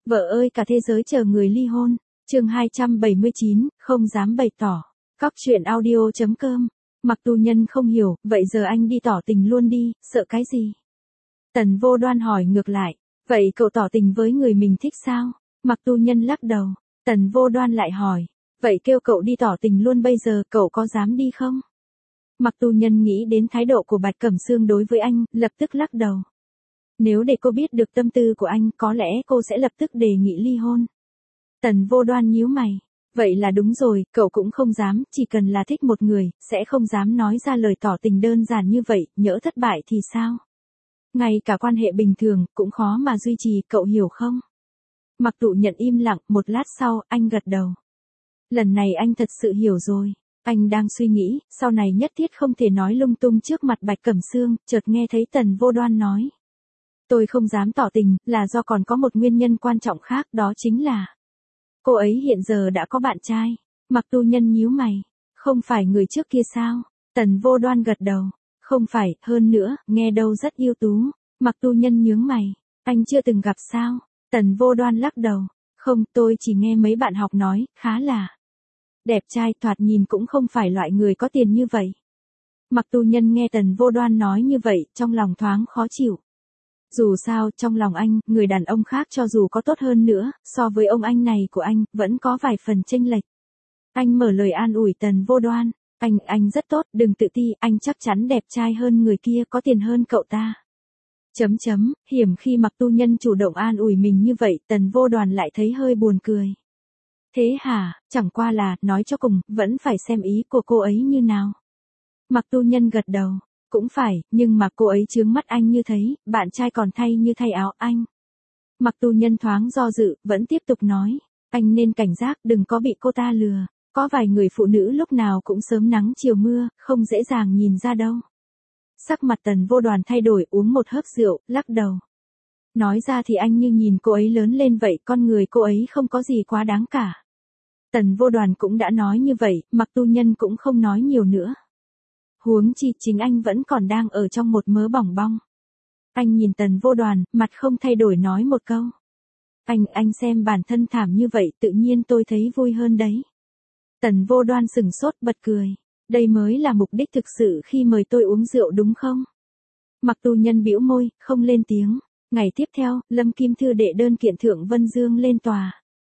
Vợ ơi cả thế giới chờ người ly hôn. Chương 279, không dám bày tỏ. Cóc truyện audio.com. Mặc Tu Nhân không hiểu, vậy giờ anh đi tỏ tình luôn đi, sợ cái gì? Tần Vô Đoan hỏi ngược lại, vậy cậu tỏ tình với người mình thích sao? Mặc Tu Nhân lắc đầu. Tần Vô Đoan lại hỏi, vậy kêu cậu đi tỏ tình luôn bây giờ, cậu có dám đi không? Mặc Tu Nhân nghĩ đến thái độ của Bạch Cẩm Sương đối với anh, lập tức lắc đầu. Nếu để cô biết được tâm tư của anh, có lẽ cô sẽ lập tức đề nghị ly hôn. Tần Vô Đoan nhíu mày. Vậy là đúng rồi, cậu cũng không dám, chỉ cần là thích một người, sẽ không dám nói ra lời tỏ tình đơn giản như vậy, nhỡ thất bại thì sao? Ngay cả quan hệ bình thường, cũng khó mà duy trì, cậu hiểu không? Mặc Tụ Nhận im lặng, một lát sau, anh gật đầu. Lần này anh thật sự hiểu rồi. Anh đang suy nghĩ, sau này nhất thiết không thể nói lung tung trước mặt Bạch Cẩm Sương, chợt nghe thấy Tần Vô Đoan nói. Tôi không dám tỏ tình, là do còn có một nguyên nhân quan trọng khác, đó chính là cô ấy hiện giờ đã có bạn trai. Mặc Tu Nhân nhíu mày. Không phải người trước kia sao? Tần Vô Đoan gật đầu. Không phải, hơn nữa, nghe đâu rất ưu tú. Mặc Tu Nhân nhướng mày. Anh chưa từng gặp sao? Tần Vô Đoan lắc đầu. Không, tôi chỉ nghe mấy bạn học nói, khá là đẹp trai, thoạt nhìn cũng không phải loại người có tiền như vậy. Mặc Tu Nhân nghe Tần Vô Đoan nói như vậy, trong lòng thoáng khó chịu. Dù sao, trong lòng anh, người đàn ông khác cho dù có tốt hơn nữa, so với ông anh này của anh, vẫn có vài phần chênh lệch. Anh mở lời an ủi Tần Vô Đoan. Anh rất tốt, đừng tự ti, anh chắc chắn đẹp trai hơn người kia, có tiền hơn cậu ta. Hiểm khi Mặc Tu Nhân chủ động an ủi mình như vậy, Tần Vô Đoan lại thấy hơi buồn cười. Thế hả, chẳng qua là, nói cho cùng, vẫn phải xem ý của cô ấy như nào. Mặc Tu Nhân gật đầu. Cũng phải, nhưng mà cô ấy chướng mắt anh như thấy, bạn trai còn thay như thay áo anh. Mặc Tu Nhân thoáng do dự, vẫn tiếp tục nói. Anh nên cảnh giác, đừng có bị cô ta lừa. Có vài người phụ nữ lúc nào cũng sớm nắng chiều mưa, không dễ dàng nhìn ra đâu. Sắc mặt Tần Vô Đoan thay đổi, uống một hớp rượu, lắc đầu. Nói ra thì anh như nhìn cô ấy lớn lên vậy, con người cô ấy không có gì quá đáng cả. Tần Vô Đoan cũng đã nói như vậy, Mặc Tu Nhân cũng không nói nhiều nữa. Huống chi chính anh vẫn còn đang ở trong một mớ bỏng bong. Anh nhìn Tần Vô Đoan, mặt không thay đổi nói một câu. Anh xem bản thân thảm như vậy, tự nhiên tôi thấy vui hơn đấy. Tần Vô Đoan sừng sốt bật cười. Đây mới là mục đích thực sự khi mời tôi uống rượu đúng không? Mặc Tu Nhân bĩu môi, không lên tiếng. Ngày tiếp theo, Lâm Kim Thư đệ đơn kiện Thượng Vân Dương lên tòa.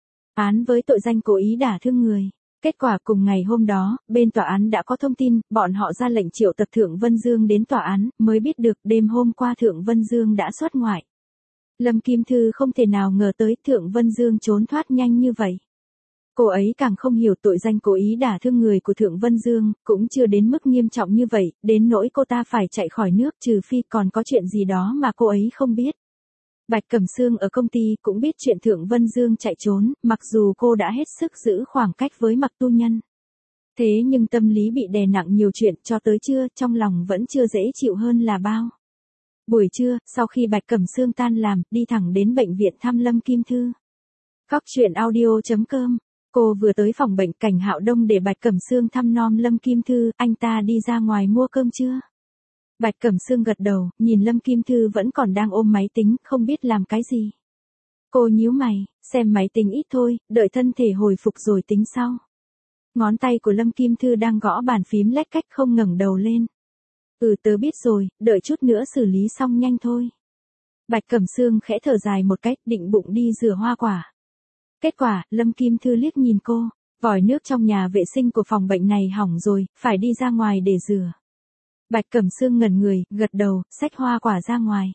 Án với tội danh cố ý đả thương người. Kết quả cùng ngày hôm đó, bên tòa án đã có thông tin, bọn họ ra lệnh triệu tập Thượng Vân Dương đến tòa án, mới biết được đêm hôm qua Thượng Vân Dương đã xuất ngoại. Lâm Kim Thư không thể nào ngờ tới Thượng Vân Dương trốn thoát nhanh như vậy. Cô ấy càng không hiểu tội danh cố ý đả thương người của Thượng Vân Dương, cũng chưa đến mức nghiêm trọng như vậy, đến nỗi cô ta phải chạy khỏi nước trừ phi còn có chuyện gì đó mà cô ấy không biết. Bạch Cẩm Sương ở công ty cũng biết chuyện Thượng Vân Dương chạy trốn, mặc dù cô đã hết sức giữ khoảng cách với Mặc Tu Nhân. Thế nhưng tâm lý bị đè nặng nhiều chuyện cho tới trưa, trong lòng vẫn chưa dễ chịu hơn là bao. Buổi trưa, sau khi Bạch Cẩm Sương tan làm, đi thẳng đến bệnh viện thăm Lâm Kim Thư. Cóc truyện audio.com. Cô vừa tới phòng bệnh Cảnh Hạo Đông để Bạch Cẩm Sương thăm nom Lâm Kim Thư, anh ta đi ra ngoài mua cơm chưa? Bạch Cẩm Sương gật đầu, nhìn Lâm Kim Thư vẫn còn đang ôm máy tính, không biết làm cái gì. Cô nhíu mày, xem máy tính ít thôi, đợi thân thể hồi phục rồi tính sau. Ngón tay của Lâm Kim Thư đang gõ bàn phím lách cách không ngẩng đầu lên. Tớ biết rồi, đợi chút nữa xử lý xong nhanh thôi. Bạch Cẩm Sương khẽ thở dài một cách, định bụng đi rửa hoa quả. Kết quả, Lâm Kim Thư liếc nhìn cô, vòi nước trong nhà vệ sinh của phòng bệnh này hỏng rồi, phải đi ra ngoài để rửa. Bạch Cẩm Sương ngẩn người, gật đầu, xách hoa quả ra ngoài.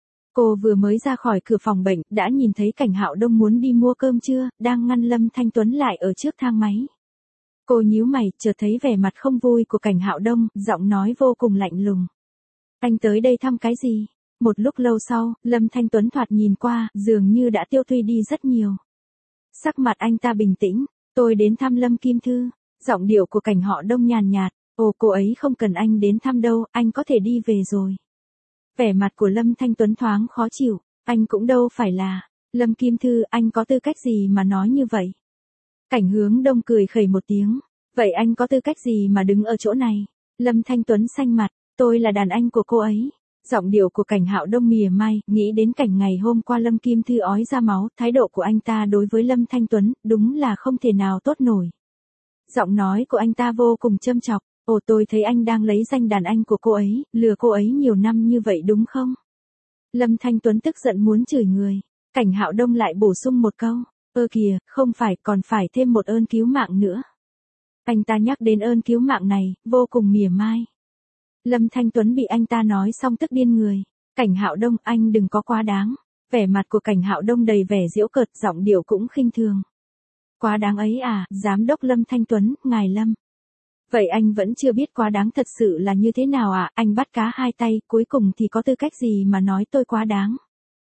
Cô vừa mới ra khỏi cửa phòng bệnh, đã nhìn thấy Cảnh Hạo Đông muốn đi mua cơm trưa, đang ngăn Lâm Thanh Tuấn lại ở trước thang máy. Cô nhíu mày, chợt thấy vẻ mặt không vui của Cảnh Hạo Đông, giọng nói vô cùng lạnh lùng. Anh tới đây thăm cái gì? Một lúc lâu sau, Lâm Thanh Tuấn thoạt nhìn qua, dường như đã tiêu tụy đi rất nhiều. Sắc mặt anh ta bình tĩnh, tôi đến thăm Lâm Kim Thư. Giọng điệu của Cảnh Hạo Đông nhàn nhạt. Ồ, cô ấy không cần anh đến thăm đâu, anh có thể đi về rồi. Vẻ mặt của Lâm Thanh Tuấn thoáng khó chịu, anh cũng đâu phải là Lâm Kim Thư, anh có tư cách gì mà nói như vậy? Cảnh Hướng Đông cười khẩy một tiếng, vậy anh có tư cách gì mà đứng ở chỗ này? Lâm Thanh Tuấn xanh mặt, tôi là đàn anh của cô ấy. Giọng điệu của Cảnh Hạo Đông mỉa mai, nghĩ đến cảnh ngày hôm qua Lâm Kim Thư ói ra máu, thái độ của anh ta đối với Lâm Thanh Tuấn, đúng là không thể nào tốt nổi. Giọng nói của anh ta vô cùng châm chọc, ồ tôi thấy anh đang lấy danh đàn anh của cô ấy, lừa cô ấy nhiều năm như vậy đúng không? Lâm Thanh Tuấn tức giận muốn chửi người, Cảnh Hạo Đông lại bổ sung một câu, kìa, không phải, còn phải thêm một ơn cứu mạng nữa. Anh ta nhắc đến ơn cứu mạng này, vô cùng mỉa mai. Lâm Thanh Tuấn bị anh ta nói xong tức điên người. Cảnh Hạo Đông, anh đừng có quá đáng. Vẻ mặt của Cảnh Hạo Đông đầy vẻ giễu cợt, giọng điệu cũng khinh thường. Quá đáng ấy à, giám đốc Lâm Thanh Tuấn, ngài Lâm. Vậy anh vẫn chưa biết quá đáng thật sự là như thế nào à, anh bắt cá hai tay, cuối cùng thì có tư cách gì mà nói tôi quá đáng.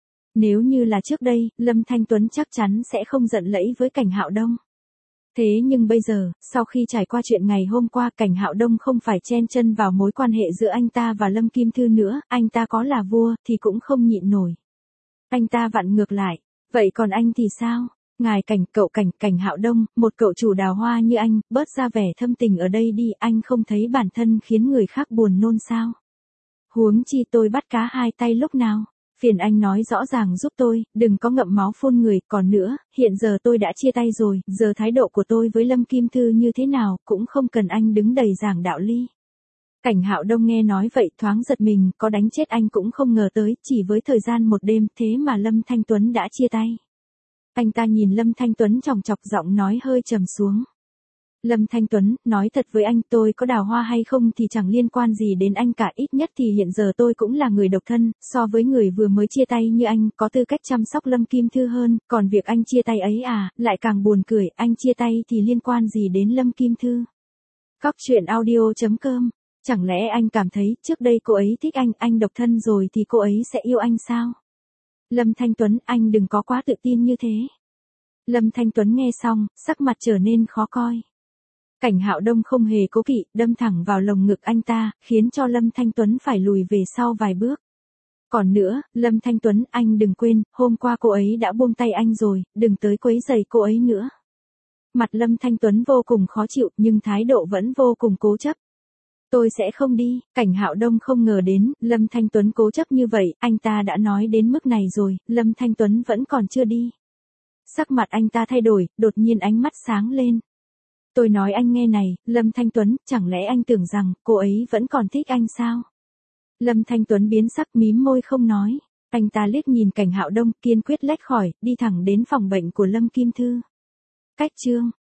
Nếu như là trước đây, Lâm Thanh Tuấn chắc chắn sẽ không giận lẫy với Cảnh Hạo Đông. Thế nhưng bây giờ, sau khi trải qua chuyện ngày hôm qua, Cảnh Hạo Đông không phải chen chân vào mối quan hệ giữa anh ta và Lâm Kim Thư nữa, anh ta có là vua thì cũng không nhịn nổi. Anh ta vặn ngược lại, vậy còn anh thì sao? Ngài Cảnh Hạo Đông, một cậu chủ đào hoa như anh, bớt ra vẻ thâm tình ở đây đi, anh không thấy bản thân khiến người khác buồn nôn sao? Huống chi tôi bắt cá hai tay lúc nào? Phiền anh nói rõ ràng giúp tôi, đừng có ngậm máu phun người, còn nữa, hiện giờ tôi đã chia tay rồi, giờ thái độ của tôi với Lâm Kim Thư như thế nào, cũng không cần anh đứng đầy giảng đạo lý. Cảnh Hạo Đông nghe nói vậy thoáng giật mình, có đánh chết anh cũng không ngờ tới, chỉ với thời gian một đêm, thế mà Lâm Thanh Tuấn đã chia tay. Anh ta nhìn Lâm Thanh Tuấn chòng chọc, giọng nói hơi trầm xuống. Lâm Thanh Tuấn, nói thật với anh, tôi có đào hoa hay không thì chẳng liên quan gì đến anh cả, ít nhất thì hiện giờ tôi cũng là người độc thân, so với người vừa mới chia tay như anh, có tư cách chăm sóc Lâm Kim Thư hơn, còn việc anh chia tay ấy à, lại càng buồn cười, anh chia tay thì liên quan gì đến Lâm Kim Thư. Cóc truyện audio.com, chẳng lẽ anh cảm thấy, trước đây cô ấy thích anh độc thân rồi thì cô ấy sẽ yêu anh sao? Lâm Thanh Tuấn, anh đừng có quá tự tin như thế. Lâm Thanh Tuấn nghe xong, sắc mặt trở nên khó coi. Cảnh Hạo Đông không hề cố kỵ, đâm thẳng vào lồng ngực anh ta, khiến cho Lâm Thanh Tuấn phải lùi về sau vài bước. Còn nữa, Lâm Thanh Tuấn, anh đừng quên, hôm qua cô ấy đã buông tay anh rồi, đừng tới quấy rầy cô ấy nữa. Mặt Lâm Thanh Tuấn vô cùng khó chịu, nhưng thái độ vẫn vô cùng cố chấp. Tôi sẽ không đi, Cảnh Hạo Đông không ngờ đến, Lâm Thanh Tuấn cố chấp như vậy, anh ta đã nói đến mức này rồi, Lâm Thanh Tuấn vẫn còn chưa đi. Sắc mặt anh ta thay đổi, đột nhiên ánh mắt sáng lên. Tôi nói anh nghe này, Lâm Thanh Tuấn, chẳng lẽ anh tưởng rằng, cô ấy vẫn còn thích anh sao? Lâm Thanh Tuấn biến sắc, mím môi không nói. Anh ta liếc nhìn Cảnh Hạo Đông, kiên quyết lách khỏi, đi thẳng đến phòng bệnh của Lâm Kim Thư. Cách chương